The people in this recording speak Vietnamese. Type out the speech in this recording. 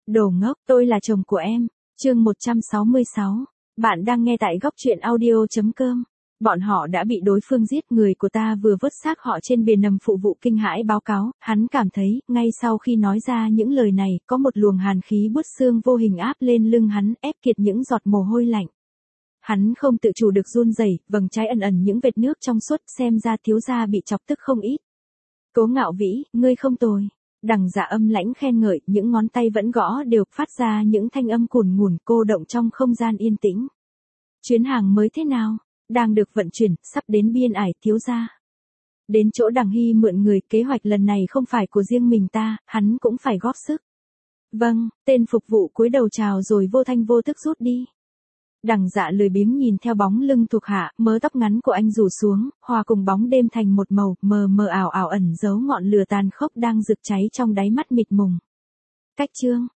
Đồ ngốc, tôi là chồng của em. Chương 166. Bạn đang nghe tại góc truyện audio.com. Bọn họ đã bị đối phương giết, người của ta vừa vớt xác họ trên bề nằm phụ vụ kinh hãi báo cáo, hắn cảm thấy, ngay sau khi nói ra những lời này, có một luồng hàn khí buốt xương vô hình áp lên lưng hắn, ép kiệt những giọt mồ hôi lạnh. Hắn không tự chủ được run rẩy, vầng trán ẩn ẩn những vệt nước trong suốt, xem ra thiếu gia bị chọc tức không ít. Cố Ngạo Vĩ, ngươi không tồi. Đằng Dạ âm lãnh khen ngợi, những ngón tay vẫn gõ đều phát ra những thanh âm cùn ngùn cô động trong không gian yên tĩnh. Chuyến hàng mới thế nào? Đang được vận chuyển, sắp đến biên ải thiếu gia. Đến chỗ Đằng Hy mượn người, kế hoạch lần này không phải của riêng mình ta, hắn cũng phải góp sức. Vâng, tên phục vụ cúi đầu chào rồi vô thanh vô tức rút đi. Đằng Dạ lười biếng nhìn theo bóng lưng thuộc hạ, mớ tóc ngắn của anh rủ xuống, hòa cùng bóng đêm thành một màu mờ mờ ảo ảo ẩn giấu ngọn lửa tàn khốc đang rực cháy trong đáy mắt mịt mùng. Cách chương,